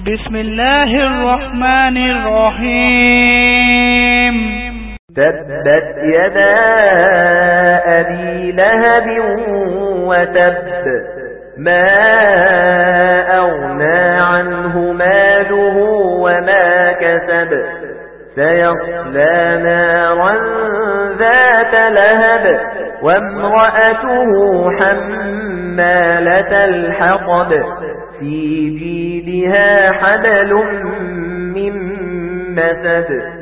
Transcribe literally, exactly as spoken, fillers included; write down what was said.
بسم الله الرحمن الرحيم. تبت يدا أبي لهب وتب ما أغنى عنه ماله وما كسب سيصلى نارا ذات لهب وامرأته حمالة الحطب في جيدها حبل من مسد